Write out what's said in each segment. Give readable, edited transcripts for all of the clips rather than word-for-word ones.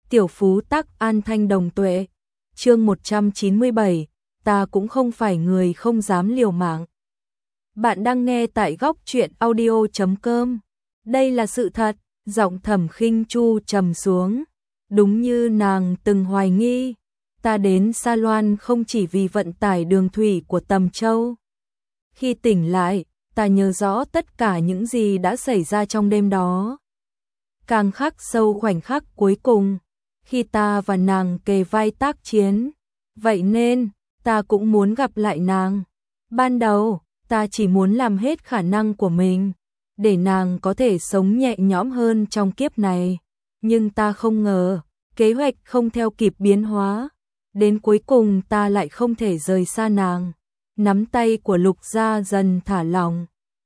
Tiểu Phú Tắc An Thanh Đồng Tuệ. Chương 197, ta cũng không phải người không dám liều mạng. Bạn đang nghe tại góc truyện audio.com. Đây là sự thật, giọng Thẩm Khinh Chu trầm xuống. Đúng như nàng từng hoài nghi, ta đến Sa Loan không chỉ vì vận tải đường thủy của Tầm Châu. Khi tỉnh lại, ta nhớ rõ tất cả những gì đã xảy ra trong đêm đó. Càng khắc sâu khoảnh khắc cuối cùng, khi ta và nàng kề vai tác chiến. Vậy nên, ta cũng muốn gặp lại nàng. Ban đầu, ta chỉ muốn làm hết khả năng của mình, để nàng có thể sống nhẹ nhõm hơn trong kiếp này. Nhưng ta không ngờ, kế hoạch không theo kịp biến hóa. Đến cuối cùng ta lại không thể rời xa nàng. Nắm tay của Lục Gia dần thả lỏng.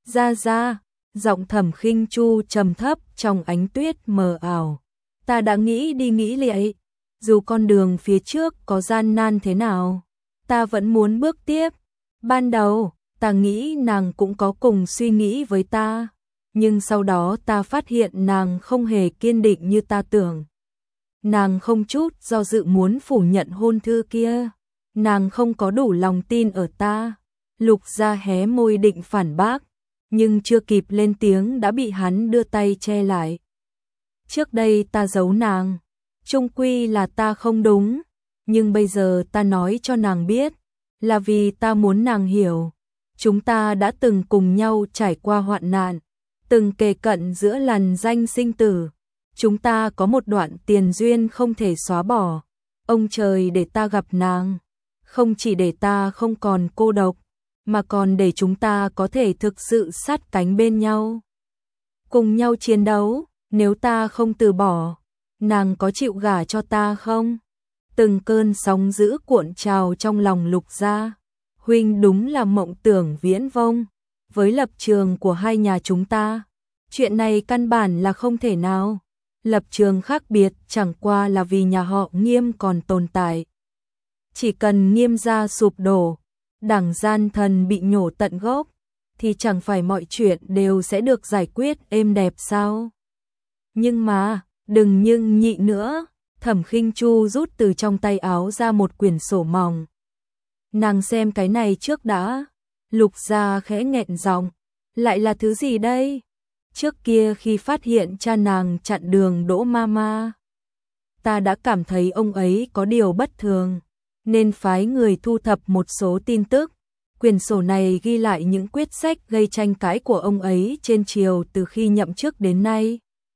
Gia, giọng Thẩm Khinh Chu trầm thấp trong ánh tuyết mờ ảo. Ta đã nghĩ đi nghĩ lại, dù con đường phía trước có gian nan thế nào, ta vẫn muốn bước tiếp. Ban đầu, ta nghĩ nàng cũng có cùng suy nghĩ với ta, nhưng sau đó ta phát hiện nàng không hề kiên định như ta tưởng. Nàng không chút do dự muốn phủ nhận hôn thư kia, nàng không có đủ lòng tin ở ta. Lục Gia hé môi định phản bác, nhưng chưa kịp lên tiếng đã bị hắn đưa tay che lại. Trước đây ta giấu nàng, chung quy là ta không đúng, nhưng bây giờ ta nói cho nàng biết, là vì ta muốn nàng hiểu. Chúng ta đã từng cùng nhau trải qua hoạn nạn, từng kề cận giữa lằn danh sinh tử. Chúng ta có một đoạn tiền duyên không thể xóa bỏ. Ông trời để ta gặp nàng, không chỉ để ta không còn cô độc, mà còn để chúng ta có thể thực sự sát cánh bên nhau, cùng nhau chiến đấu. Nếu ta không từ bỏ, nàng có chịu gả cho ta không? Từng cơn sóng dữ cuộn trào trong lòng Lục Gia. Huynh đúng là mộng tưởng viễn vông. Với lập trường của hai nhà chúng ta, chuyện này căn bản là không thể nào. Lập trường khác biệt chẳng qua là vì nhà họ Nghiêm còn tồn tại. Chỉ cần Nghiêm gia sụp đổ, đảng gian thần bị nhổ tận gốc, thì chẳng phải mọi chuyện đều sẽ được giải quyết êm đẹp sao? Nhưng mà, đừng nhưng nhị nữa. Thẩm Khinh Chu rút từ trong tay áo ra một quyển sổ mỏng. Nàng xem cái này trước đã. Lục Gia khẽ nghẹn giọng. Lại là thứ gì đây? Trước kia khi phát hiện cha nàng chặn đường Đỗ Mama, ta đã cảm thấy ông ấy có điều bất thường, nên phái người thu thập một số tin tức. Quyển sổ này ghi lại những quyết sách gây tranh cãi của ông ấy trên triều từ khi nhậm chức đến nay.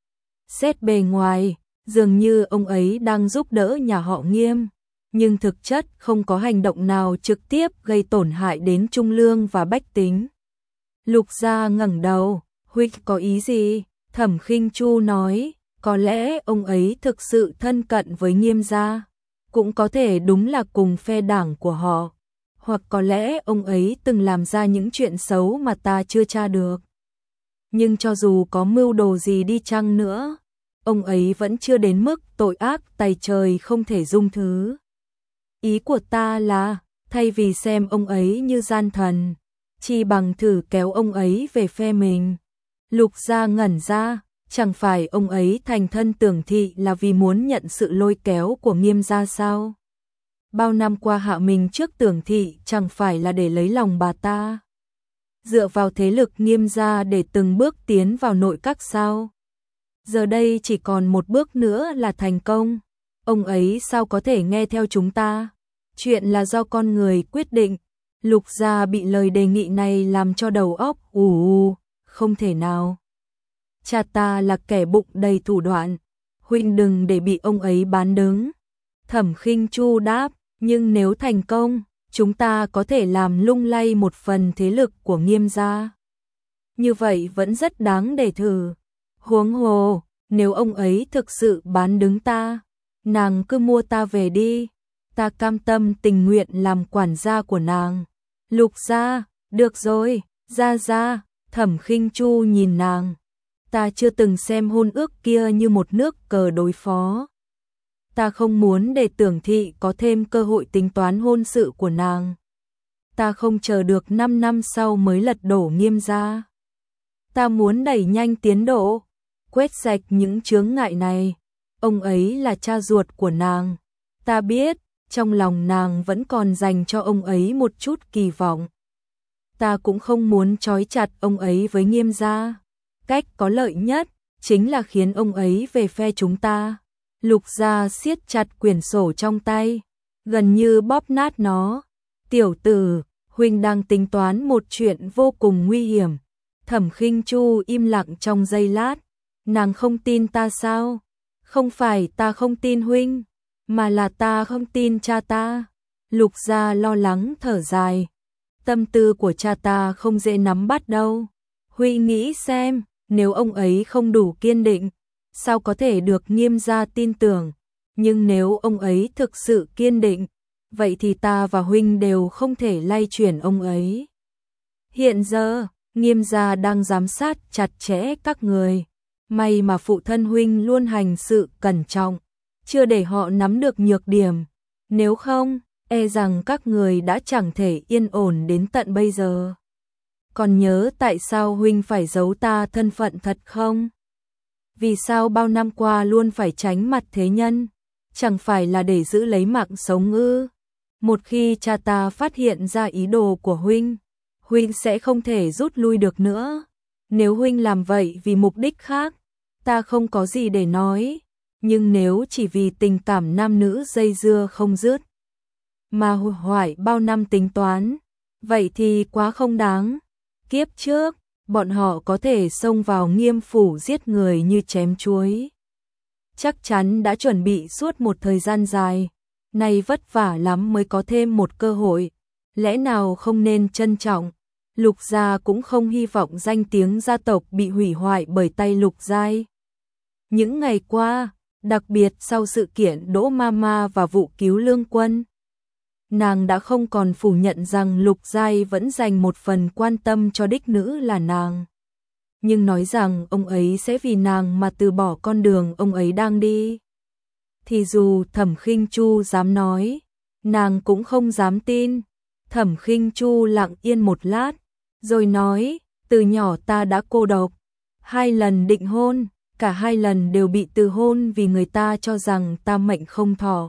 Xét bề ngoài, dường như ông ấy đang giúp đỡ nhà họ Nghiêm, nhưng thực chất không có hành động nào trực tiếp gây tổn hại đến trung lương và bách tính. Lục Gia ngẩng đầu, huynh có ý gì? Thẩm Khinh Chu nói, có lẽ ông ấy thực sự thân cận với Nghiêm gia, cũng có thể đúng là cùng phe đảng của họ, hoặc có lẽ ông ấy từng làm ra những chuyện xấu mà ta chưa tra được. Nhưng cho dù có mưu đồ gì đi chăng nữa, ông ấy vẫn chưa đến mức tội ác tày trời không thể dung thứ. Ý của ta là, thay vì xem ông ấy như gian thần, chi bằng thử kéo ông ấy về phe mình. Lục Gia ngẩn ra, chẳng phải ông ấy thành thân Tưởng Thị là vì muốn nhận sự lôi kéo của Nghiêm gia sao? Bao năm qua hạ mình trước Tưởng Thị chẳng phải là để lấy lòng bà ta, dựa vào thế lực Nghiêm gia để từng bước tiến vào nội các sao? Giờ đây chỉ còn một bước nữa là thành công. Ông ấy sao có thể nghe theo chúng ta? Chuyện là do con người quyết định. Lục Gia bị lời đề nghị này làm cho đầu óc không thể nào. Cha ta là kẻ bụng đầy thủ đoạn, huynh đừng để bị ông ấy bán đứng. Thẩm Khinh Chu đáp, nhưng nếu thành công, chúng ta có thể làm lung lay một phần thế lực của Nghiêm gia. Như vậy vẫn rất đáng để thử. Huống hồ, nếu ông ấy thực sự bán đứng ta, nàng cứ mua ta về đi, ta cam tâm tình nguyện làm quản gia của nàng. Lục Gia, được rồi, Gia. Thẩm Khinh Chu nhìn nàng. Ta chưa từng xem hôn ước kia như một nước cờ đối phó. Ta không muốn để Tưởng Thị có thêm cơ hội tính toán hôn sự của nàng. Ta không chờ được 5 năm sau mới lật đổ Nghiêm gia. Ta muốn đẩy nhanh tiến độ, quét sạch những chướng ngại này. ông ấy là cha ruột của nàng. Ta biết, trong lòng nàng vẫn còn dành cho ông ấy một chút kỳ vọng. Ta cũng không muốn trói chặt ông ấy với Nghiêm gia. Cách có lợi nhất chính là khiến ông ấy về phe chúng ta. Lục Gia siết chặt quyển sổ trong tay, gần như bóp nát nó. Tiểu tử, huynh đang tính toán một chuyện vô cùng nguy hiểm. Thẩm Khinh Chu im lặng trong giây lát. Nàng không tin ta sao? Không phải ta không tin huynh, mà là ta không tin cha ta. Lục Gia lo lắng thở dài. Tâm tư của cha ta không dễ nắm bắt đâu. Huynh nghĩ xem, nếu ông ấy không đủ kiên định, sao có thể được Nghiêm gia tin tưởng? Nhưng nếu ông ấy thực sự kiên định, vậy thì ta và huynh đều không thể lay chuyển ông ấy. Hiện giờ, Nghiêm gia đang giám sát chặt chẽ các người. May mà phụ thân huynh luôn hành sự cẩn trọng, chưa để họ nắm được nhược điểm. Nếu không, e rằng các người đã chẳng thể yên ổn đến tận bây giờ. Còn nhớ tại sao huynh phải giấu ta thân phận thật không? Vì sao bao năm qua luôn phải tránh mặt thế nhân? Chẳng phải là để giữ lấy mạng sống ư? Một khi cha ta phát hiện ra ý đồ của huynh, huynh sẽ không thể rút lui được nữa. Nếu huynh làm vậy vì mục đích khác, ta không có gì để nói. Nhưng nếu chỉ vì tình cảm nam nữ dây dưa không dứt, mà hoài bao năm tính toán, vậy thì quá không đáng. Kiếp trước, bọn họ có thể xông vào Nghiêm phủ giết người như chém chuối. Chắc chắn đã chuẩn bị suốt một thời gian dài, nay vất vả lắm mới có thêm một cơ hội, lẽ nào không nên trân trọng. Lục gia cũng không hy vọng danh tiếng gia tộc bị hủy hoại bởi tay Lục Giai. Những ngày qua, đặc biệt sau sự kiện Đỗ Mama và vụ cứu Lương Quân, nàng đã không còn phủ nhận rằng Lục Giai vẫn dành một phần quan tâm cho đích nữ là nàng. Nhưng nói rằng ông ấy sẽ vì nàng mà từ bỏ con đường ông ấy đang đi, thì dù Thẩm Khinh Chu dám nói, nàng cũng không dám tin. Thẩm Khinh Chu lặng yên một lát, rồi nói, từ nhỏ ta đã cô độc, 2 lần định hôn, cả 2 lần đều bị từ hôn vì người ta cho rằng ta mệnh không thọ.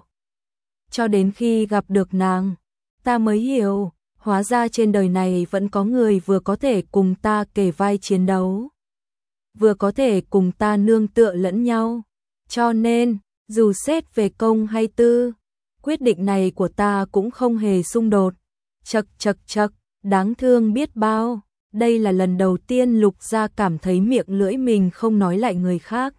Cho đến khi gặp được nàng, ta mới hiểu, hóa ra trên đời này vẫn có người vừa có thể cùng ta kề vai chiến đấu, vừa có thể cùng ta nương tựa lẫn nhau. Cho nên, dù xét về công hay tư, quyết định này của ta cũng không hề xung đột. Chậc, đáng thương biết bao. Đây là lần đầu tiên Lục gia cảm thấy miệng lưỡi mình không nói lại người khác.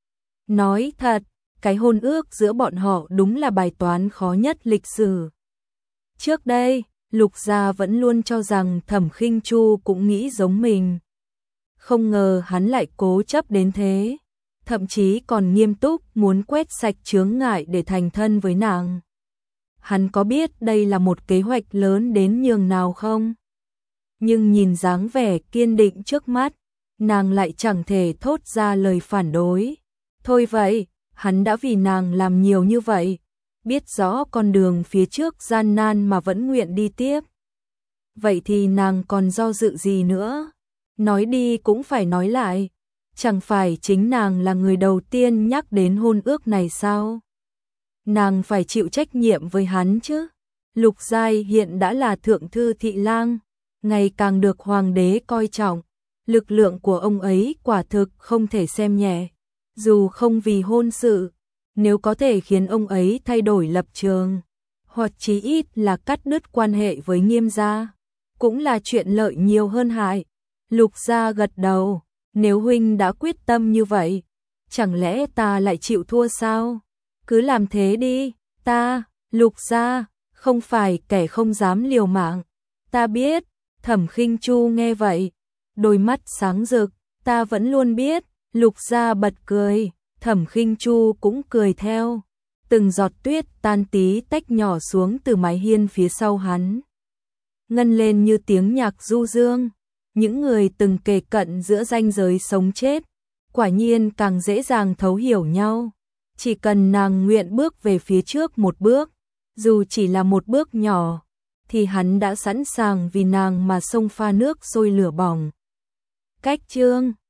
Nói thật, cái hôn ước giữa bọn họ đúng là bài toán khó nhất lịch sử. Trước đây, Lục gia vẫn luôn cho rằng Thẩm Khinh Chu cũng nghĩ giống mình. Không ngờ hắn lại cố chấp đến thế, thậm chí còn nghiêm túc muốn quét sạch chướng ngại để thành thân với nàng. Hắn có biết đây là một kế hoạch lớn đến nhường nào không? Nhưng nhìn dáng vẻ kiên định trước mắt, nàng lại chẳng thể thốt ra lời phản đối. Thôi vậy, hắn đã vì nàng làm nhiều như vậy, biết rõ con đường phía trước gian nan mà vẫn nguyện đi tiếp. Vậy thì nàng còn do dự gì nữa? Nói đi cũng phải nói lại, chẳng phải chính nàng là người đầu tiên nhắc đến hôn ước này sao? Nàng phải chịu trách nhiệm với hắn chứ. Lục Giai hiện đã là thượng thư thị lang, ngày càng được hoàng đế coi trọng. Lực lượng của ông ấy quả thực không thể xem nhẹ. Dù không vì hôn sự, nếu có thể khiến ông ấy thay đổi lập trường, hoặc chí ít là cắt đứt quan hệ với Nghiêm gia, cũng là chuyện lợi nhiều hơn hại. Lục gia gật đầu, nếu huynh đã quyết tâm như vậy, chẳng lẽ ta lại chịu thua sao? Cứ làm thế đi, ta, Lục gia, không phải kẻ không dám liều mạng. Ta biết. Thẩm Khinh Chu nghe vậy, đôi mắt sáng rực, ta vẫn luôn biết. Lục gia bật cười, Thẩm Khinh Chu cũng cười theo. Từng giọt tuyết tan tí tách nhỏ xuống từ mái hiên phía sau hắn, ngân lên như tiếng nhạc du dương. Những người từng kề cận giữa ranh giới sống chết, quả nhiên càng dễ dàng thấu hiểu nhau. Chỉ cần nàng nguyện bước về phía trước một bước, dù chỉ là một bước nhỏ, thì hắn đã sẵn sàng vì nàng mà xông pha nước sôi lửa bỏng. Cách chương